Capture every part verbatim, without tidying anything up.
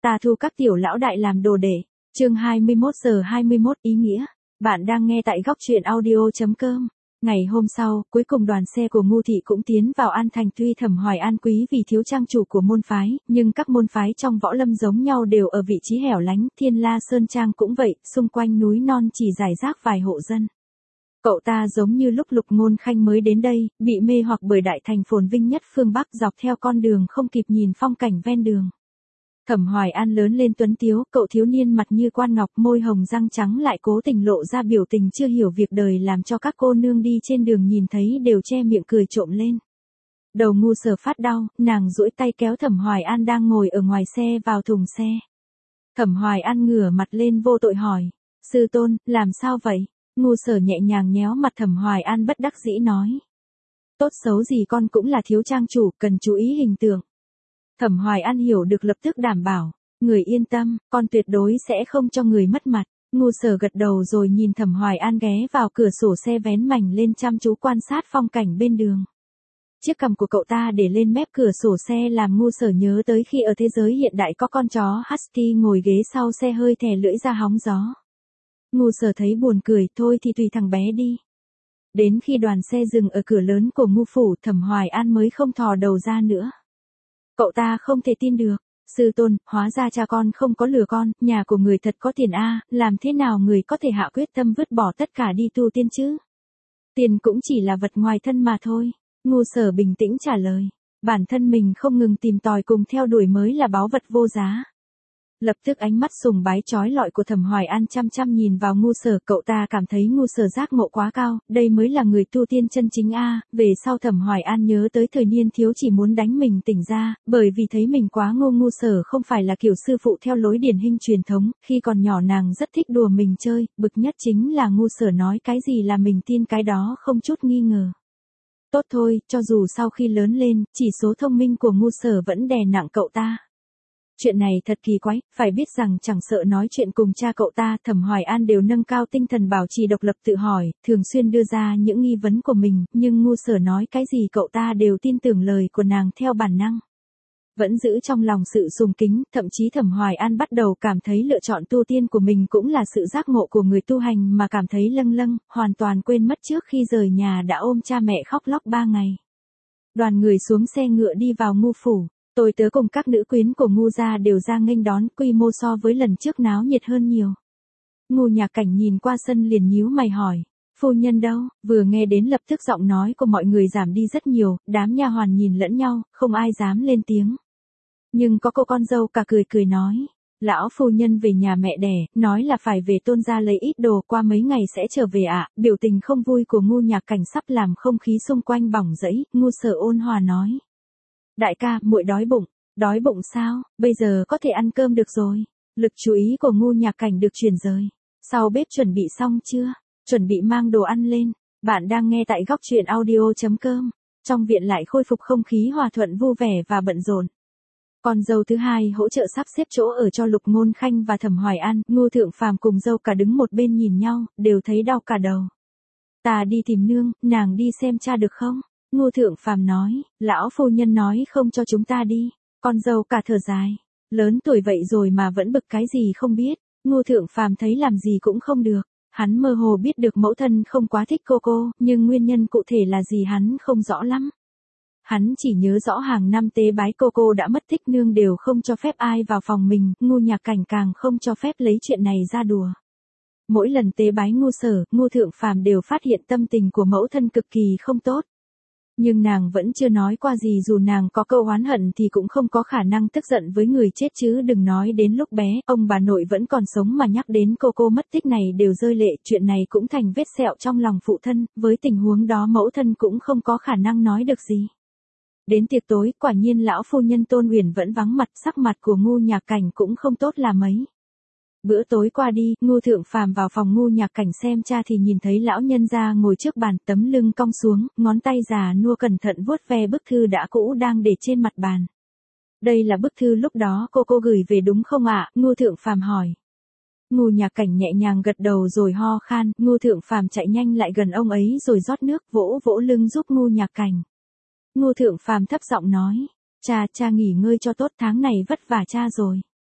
Ta thu các tiểu lão đại làm đồ đệ. Chương hai mươi mốt giờ hai mươi mốt ý nghĩa. Bạn đang nghe tại góc truyện audio.com. Ngày hôm sau, cuối cùng đoàn xe của Ngô Thị cũng tiến vào An Thành. Tuy Thẩm Hoài An quý vì thiếu trang chủ của môn phái, nhưng các môn phái trong võ lâm giống nhau đều ở vị trí hẻo lánh. Thiên La Sơn Trang cũng vậy, xung quanh núi non chỉ rải rác vài hộ dân. Cậu ta giống như lúc Lục Ngôn Khanh mới đến đây, bị mê hoặc bởi đại thành phồn vinh nhất phương Bắc, dọc theo con đường không kịp nhìn phong cảnh ven đường. Thẩm Hoài An lớn lên tuấn tiếu, cậu thiếu niên mặt như quan ngọc, môi hồng răng trắng lại cố tình lộ ra biểu tình chưa hiểu việc đời, làm cho các cô nương đi trên đường nhìn thấy đều che miệng cười trộm lên. Đầu Ngu Sở phát đau, nàng duỗi tay kéo Thẩm Hoài An đang ngồi ở ngoài xe vào thùng xe. Thẩm Hoài An ngửa mặt lên vô tội hỏi, sư tôn, làm sao vậy? Ngu Sở nhẹ nhàng nhéo mặt Thẩm Hoài An bất đắc dĩ nói. Tốt xấu gì con cũng là thiếu trang chủ, cần chú ý hình tượng. Thẩm Hoài An hiểu được lập tức đảm bảo, người yên tâm, con tuyệt đối sẽ không cho người mất mặt. Ngu Sở gật đầu rồi nhìn Thẩm Hoài An ghé vào cửa sổ xe vén mảnh lên chăm chú quan sát phong cảnh bên đường. Chiếc cằm của cậu ta để lên mép cửa sổ xe làm Ngu Sở nhớ tới khi ở thế giới hiện đại có con chó Husky ngồi ghế sau xe hơi thè lưỡi ra hóng gió. Ngu Sở thấy buồn cười, thôi thì tùy thằng bé đi. Đến khi đoàn xe dừng ở cửa lớn của Ngu phủ, Thẩm Hoài An mới không thò đầu ra nữa. Cậu ta không thể tin được, sư tôn, hóa ra cha con không có lừa con, nhà của người thật có tiền a, làm thế nào người có thể hạ quyết tâm vứt bỏ tất cả đi tu tiên chứ? Tiền cũng chỉ là vật ngoài thân mà thôi. Ngu Sở bình tĩnh trả lời, bản thân mình không ngừng tìm tòi cùng theo đuổi mới là báu vật vô giá. Lập tức ánh mắt sùng bái chói lọi của Thẩm Hoài An chăm chăm nhìn vào Ngu Sở, cậu ta cảm thấy Ngu Sở giác ngộ quá cao, đây mới là người tu tiên chân chính a. Về sau Thẩm Hoài An nhớ tới thời niên thiếu chỉ muốn đánh mình tỉnh ra, bởi vì thấy mình quá ngô. Ngu Sở không phải là kiểu sư phụ theo lối điển hình truyền thống, khi còn nhỏ nàng rất thích đùa mình chơi, bực nhất chính là Ngu Sở nói cái gì là mình tin cái đó không chút nghi ngờ. Tốt thôi, cho dù sau khi lớn lên, chỉ số thông minh của Ngu Sở vẫn đè nặng cậu ta. Chuyện này thật kỳ quái, phải biết rằng chẳng sợ nói chuyện cùng cha cậu ta, Thẩm Hoài An đều nâng cao tinh thần bảo trì độc lập tự hỏi, thường xuyên đưa ra những nghi vấn của mình, nhưng Ngu Sở nói cái gì cậu ta đều tin tưởng lời của nàng theo bản năng. Vẫn giữ trong lòng sự sùng kính, thậm chí Thẩm Hoài An bắt đầu cảm thấy lựa chọn tu tiên của mình cũng là sự giác ngộ của người tu hành mà cảm thấy lâng lâng, hoàn toàn quên mất trước khi rời nhà đã ôm cha mẹ khóc lóc ba ngày. Đoàn người xuống xe ngựa đi vào Ngu phủ. Tôi tớ cùng các nữ quyến của Ngu gia đều ra nghênh đón, quy mô so với lần trước náo nhiệt hơn nhiều. Ngu Nhạc Cảnh nhìn qua sân liền nhíu mày hỏi, phu nhân đâu? Vừa nghe đến lập tức giọng nói của mọi người giảm đi rất nhiều, đám nha hoàn nhìn lẫn nhau, không ai dám lên tiếng. Nhưng có cô con dâu cả cười cười nói, lão phu nhân về nhà mẹ đẻ, nói là phải về Tôn gia lấy ít đồ, qua mấy ngày sẽ trở về ạ. Biểu tình không vui của Ngu Nhạc Cảnh sắp làm không khí xung quanh bỏng rẫy. Ngu Sở ôn hòa nói, đại ca, muội đói bụng. Đói bụng sao? Bây giờ có thể ăn cơm được rồi. Lực chú ý của Ngu Nhạc Cảnh được chuyển rời. Sau bếp chuẩn bị xong chưa? Chuẩn bị mang đồ ăn lên. Bạn đang nghe tại góc truyện audio.com. Trong viện lại khôi phục không khí hòa thuận vui vẻ và bận rộn. Con dâu thứ hai hỗ trợ sắp xếp chỗ ở cho Lục Ngôn Khanh và Thẩm Hoài An. Ngô Thượng Phàm cùng dâu cả đứng một bên nhìn nhau, đều thấy đau cả đầu. Ta đi tìm nương, nàng đi xem cha được không? Ngô Thượng Phàm nói, lão phu nhân nói không cho chúng ta đi. Con dâu cả thở dài, lớn tuổi vậy rồi mà vẫn bực cái gì không biết. Ngô Thượng Phàm thấy làm gì cũng không được. Hắn mơ hồ biết được mẫu thân không quá thích cô cô, nhưng nguyên nhân cụ thể là gì hắn không rõ lắm. Hắn chỉ nhớ rõ hàng năm tế bái cô cô đã mất tích, nương đều không cho phép ai vào phòng mình, Ngu Nhạc Cảnh càng không cho phép lấy chuyện này ra đùa. Mỗi lần tế bái Ngu Sở, Ngô Thượng Phàm đều phát hiện tâm tình của mẫu thân cực kỳ không tốt. Nhưng nàng vẫn chưa nói qua gì, dù nàng có câu oán hận thì cũng không có khả năng tức giận với người chết chứ đừng nói đến lúc bé, ông bà nội vẫn còn sống mà nhắc đến cô cô mất tích này đều rơi lệ, chuyện này cũng thành vết sẹo trong lòng phụ thân, với tình huống đó mẫu thân cũng không có khả năng nói được gì. Đến tiệc tối, quả nhiên lão phu nhân Tôn Uyển vẫn vắng mặt, sắc mặt của Ngu Nhạc Cảnh cũng không tốt là mấy. Bữa tối qua đi, Ngô Thượng Phàm vào phòng Ngu Nhạc Cảnh xem cha thì nhìn thấy lão nhân gia ngồi trước bàn, tấm lưng cong xuống, ngón tay già nua cẩn thận vuốt ve bức thư đã cũ đang để trên mặt bàn. Đây là bức thư lúc đó cô cô gửi về đúng không ạ? Ngô Thượng Phàm hỏi. Ngu Nhạc Cảnh nhẹ nhàng gật đầu rồi ho khan, Ngô Thượng Phàm chạy nhanh lại gần ông ấy rồi rót nước vỗ vỗ lưng giúp Ngu Nhạc Cảnh. Ngô Thượng Phàm thấp giọng nói, cha cha nghỉ ngơi cho tốt, tháng này vất vả cha rồi.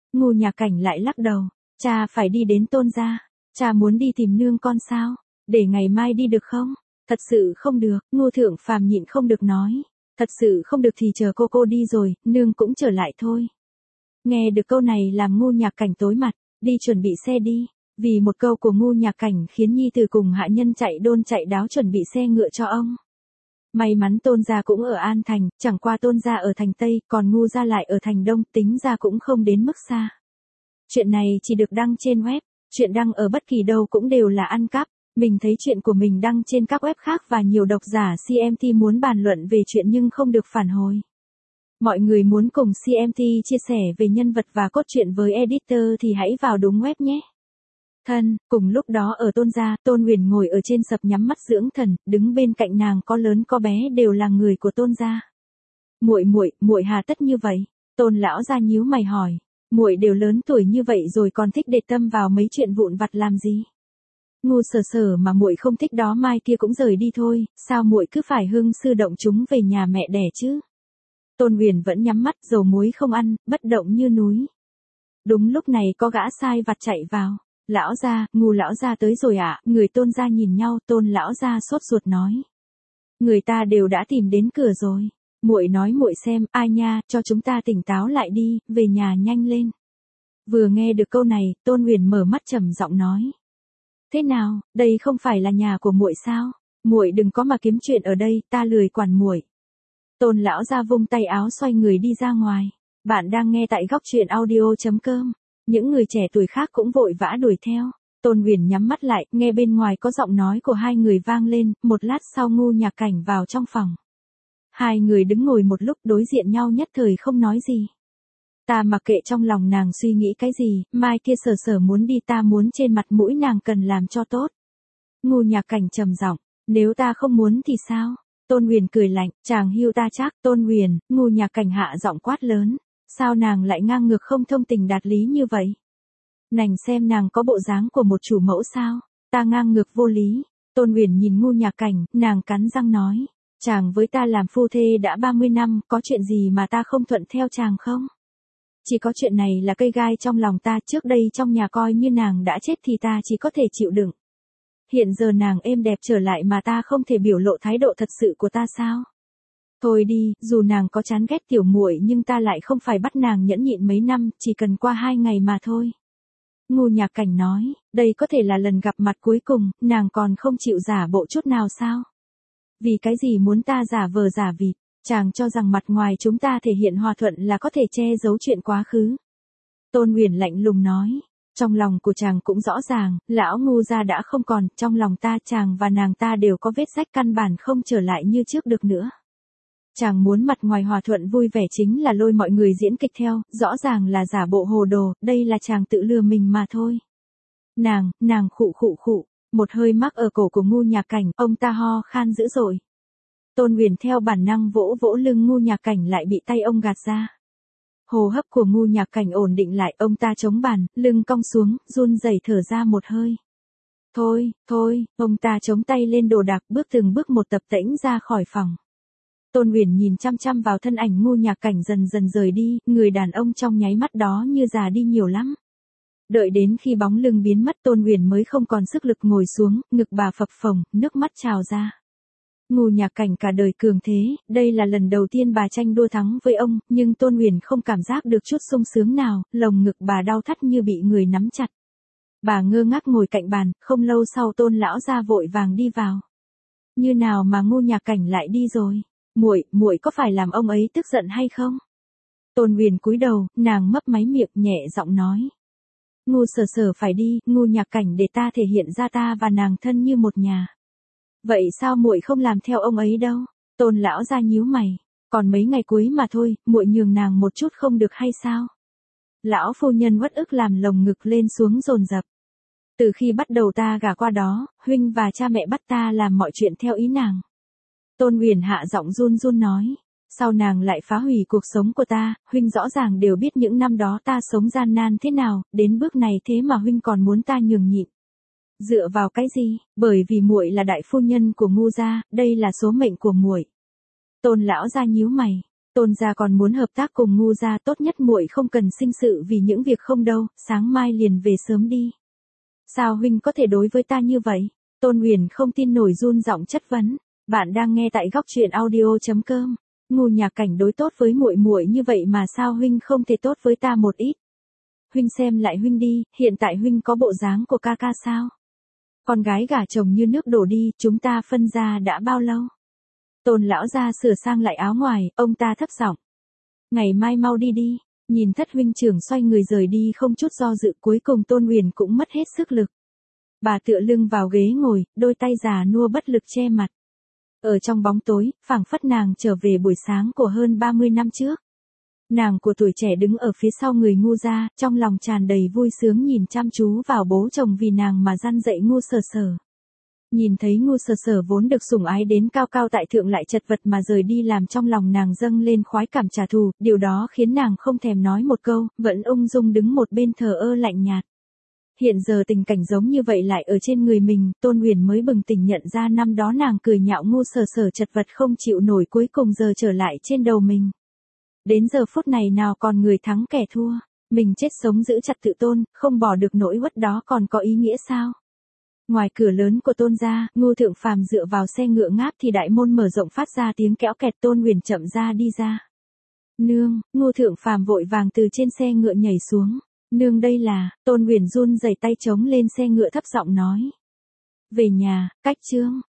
Ngu Nhạc Cảnh lại lắc đầu, cha phải đi đến Tôn gia, cha muốn đi tìm nương con sao, để ngày mai đi được không? Thật sự không được, Ngô Thượng Phàm nhịn không được nói, thật sự không được thì chờ cô cô đi rồi, nương cũng trở lại thôi. Nghe được câu này làm Ngu Nhạc Cảnh tối mặt, đi chuẩn bị xe đi, vì một câu của Ngu Nhạc Cảnh khiến nhi tử cùng hạ nhân chạy đôn chạy đáo chuẩn bị xe ngựa cho ông. May mắn Tôn gia cũng ở An Thành, chẳng qua Tôn gia ở thành Tây, còn Ngu gia lại ở thành Đông, tính ra cũng không đến mức xa. Chuyện này chỉ được đăng trên web, chuyện đăng ở bất kỳ đâu cũng đều là ăn cắp. Mình thấy chuyện của mình đăng trên các web khác và nhiều độc giả xê em tê muốn bàn luận về chuyện nhưng không được phản hồi. Mọi người muốn cùng xê em tê chia sẻ về nhân vật và cốt truyện với editor thì hãy vào đúng web nhé. Thân, cùng lúc đó ở Tôn gia, Tôn Huyền ngồi ở trên sập nhắm mắt dưỡng thần, đứng bên cạnh nàng có lớn có bé đều là người của Tôn gia. Muội muội, muội hà tất như vậy? Tôn lão gia nhíu mày hỏi, muội đều lớn tuổi như vậy rồi còn thích để tâm vào mấy chuyện vụn vặt làm gì? Ngu Sở Sở mà muội không thích đó mai kia cũng rời đi thôi, sao muội cứ phải hưng sư động chúng về nhà mẹ đẻ chứ? Tôn Huyền vẫn nhắm mắt, dầu muối không ăn, bất động như núi. Đúng lúc này có gã sai vặt chạy vào. Lão gia, Ngu lão gia tới rồi ạ, à? Người Tôn gia nhìn nhau, Tôn lão gia sốt ruột nói. Người ta đều đã tìm đến cửa rồi. Muội nói muội xem, ai nha, cho chúng ta tỉnh táo lại đi, về nhà nhanh lên. Vừa nghe được câu này, Tôn Huyền mở mắt trầm giọng nói. Thế nào, đây không phải là nhà của muội sao? Muội đừng có mà kiếm chuyện ở đây, ta lười quản muội. Tôn lão gia vung tay áo xoay người đi ra ngoài. Bạn đang nghe tại góc truyện audio chấm com. Những người trẻ tuổi khác cũng vội vã đuổi theo. Tôn Huyền nhắm mắt lại, nghe bên ngoài có giọng nói của hai người vang lên, một lát sau Ngu Nhạc Cảnh vào trong phòng. Hai người đứng ngồi một lúc đối diện nhau nhất thời không nói gì. Ta mặc kệ trong lòng nàng suy nghĩ cái gì, mai kia Sở Sở muốn đi ta muốn trên mặt mũi nàng cần làm cho tốt. Ngu Nhạc Cảnh trầm giọng, nếu ta không muốn thì sao? Tôn Huyền cười lạnh, chàng hưu ta chắc. Tôn Huyền, Ngu Nhạc Cảnh hạ giọng quát lớn. Sao nàng lại ngang ngược không thông tình đạt lý như vậy? Nành xem nàng có bộ dáng của một chủ mẫu sao? Ta ngang ngược vô lý. Tôn Huyền nhìn Ngu Nhạc Cảnh, nàng cắn răng nói. Chàng với ta làm phu thê đã ba mươi năm, có chuyện gì mà ta không thuận theo chàng không? Chỉ có chuyện này là cây gai trong lòng ta, trước đây trong nhà coi như nàng đã chết thì ta chỉ có thể chịu đựng. Hiện giờ nàng êm đẹp trở lại mà ta không thể biểu lộ thái độ thật sự của ta sao? Thôi đi, dù nàng có chán ghét tiểu muội nhưng ta lại không phải bắt nàng nhẫn nhịn mấy năm, chỉ cần qua hai ngày mà thôi. Ngu Nhạc Cảnh nói, đây có thể là lần gặp mặt cuối cùng, nàng còn không chịu giả bộ chút nào sao? Vì cái gì muốn ta giả vờ giả vịt, chàng cho rằng mặt ngoài chúng ta thể hiện hòa thuận là có thể che giấu chuyện quá khứ. Tôn Huyền lạnh lùng nói, trong lòng của chàng cũng rõ ràng, lão Ngu gia đã không còn, trong lòng ta chàng và nàng ta đều có vết rách căn bản không trở lại như trước được nữa. Chàng muốn mặt ngoài hòa thuận vui vẻ chính là lôi mọi người diễn kịch theo, rõ ràng là giả bộ hồ đồ, đây là chàng tự lừa mình mà thôi. Nàng, nàng khụ khụ khụ, một hơi mắc ở cổ của Ngu Nhạc Cảnh, ông ta ho khan dữ dội. Tôn Huyền theo bản năng vỗ vỗ lưng Ngu Nhạc Cảnh lại bị tay ông gạt ra. Hô hấp của Ngu Nhạc Cảnh ổn định lại, ông ta chống bàn, lưng cong xuống, run rẩy thở ra một hơi. Thôi, thôi, ông ta chống tay lên đồ đạc bước từng bước một tập tễnh ra khỏi phòng. Tôn Huyền nhìn chăm chăm vào thân ảnh Ngu Nhạc Cảnh dần dần rời đi, người đàn ông trong nháy mắt đó như già đi nhiều lắm. Đợi đến khi bóng lưng biến mất Tôn Huyền mới không còn sức lực ngồi xuống, ngực bà phập phồng, nước mắt trào ra. Ngu Nhạc Cảnh cả đời cường thế, đây là lần đầu tiên bà tranh đua thắng với ông, nhưng Tôn Huyền không cảm giác được chút sung sướng nào, lồng ngực bà đau thắt như bị người nắm chặt. Bà ngơ ngác ngồi cạnh bàn, không lâu sau Tôn lão gia vội vàng đi vào. Như nào mà Ngu Nhạc Cảnh lại đi rồi? Muội, muội có phải làm ông ấy tức giận hay không? Tôn Huyền cúi đầu, nàng mấp máy miệng nhẹ giọng nói. Ngu Sở Sở phải đi, Ngu Nhạc Cảnh để ta thể hiện ra ta và nàng thân như một nhà. Vậy sao muội không làm theo ông ấy đâu? Tôn lão gia nhíu mày, còn mấy ngày cuối mà thôi, muội nhường nàng một chút không được hay sao? Lão phu nhân uất ức làm lồng ngực lên xuống dồn dập. Từ khi bắt đầu ta gả qua đó, huynh và cha mẹ bắt ta làm mọi chuyện theo ý nàng. Tôn Huyền hạ giọng run run nói, sao nàng lại phá hủy cuộc sống của ta, huynh rõ ràng đều biết những năm đó ta sống gian nan thế nào, đến bước này thế mà huynh còn muốn ta nhường nhịn. Dựa vào cái gì? Bởi vì muội là đại phu nhân của Ngu gia, đây là số mệnh của muội. Tôn lão gia nhíu mày, Tôn gia còn muốn hợp tác cùng Ngu gia, tốt nhất muội không cần sinh sự vì những việc không đâu, sáng mai liền về sớm đi. Sao huynh có thể đối với ta như vậy? Tôn Uyển không tin nổi run giọng chất vấn. Bạn đang nghe tại góc truyện audio chấm com. Ngu Nhạc Cảnh đối tốt với muội muội như vậy mà sao huynh không thể tốt với ta một ít? Huynh xem lại huynh đi, hiện tại huynh có bộ dáng của ca ca sao? Con gái gả chồng như nước đổ đi, chúng ta phân gia đã bao lâu? Tôn lão gia sửa sang lại áo ngoài, ông ta thấp giọng. Ngày mai mau đi đi, nhìn thất huynh trưởng xoay người rời đi không chút do dự, cuối cùng Tôn Uyển cũng mất hết sức lực. Bà tựa lưng vào ghế ngồi, đôi tay già nua bất lực che mặt. Ở trong bóng tối, phảng phất nàng trở về buổi sáng của hơn ba mươi năm trước. Nàng của tuổi trẻ đứng ở phía sau người Ngu gia, trong lòng tràn đầy vui sướng nhìn chăm chú vào bố chồng vì nàng mà răn dạy Ngu Sở Sở. Nhìn thấy Ngu Sở Sở vốn được sủng ái đến cao cao tại thượng lại chật vật mà rời đi, làm trong lòng nàng dâng lên khoái cảm trả thù, điều đó khiến nàng không thèm nói một câu, vẫn ung dung đứng một bên thờ ơ lạnh nhạt. Hiện giờ tình cảnh giống như vậy lại ở trên người mình, Tôn Uyển mới bừng tỉnh nhận ra năm đó nàng cười nhạo Ngu Sở Sở chật vật không chịu nổi cuối cùng giờ trở lại trên đầu mình. Đến giờ phút này nào còn người thắng kẻ thua, mình chết sống giữ chặt tự tôn, không bỏ được nỗi uất đó còn có ý nghĩa sao? Ngoài cửa lớn của Tôn gia, Ngô Thượng Phàm dựa vào xe ngựa ngáp thì đại môn mở rộng phát ra tiếng kéo kẹt, Tôn Uyển chậm ra đi ra. Nương, Ngô Thượng Phàm vội vàng từ trên xe ngựa nhảy xuống. Nương đây là, Tôn Uyển run rẩy tay chống lên xe ngựa thấp giọng nói. Về nhà, cách Trương,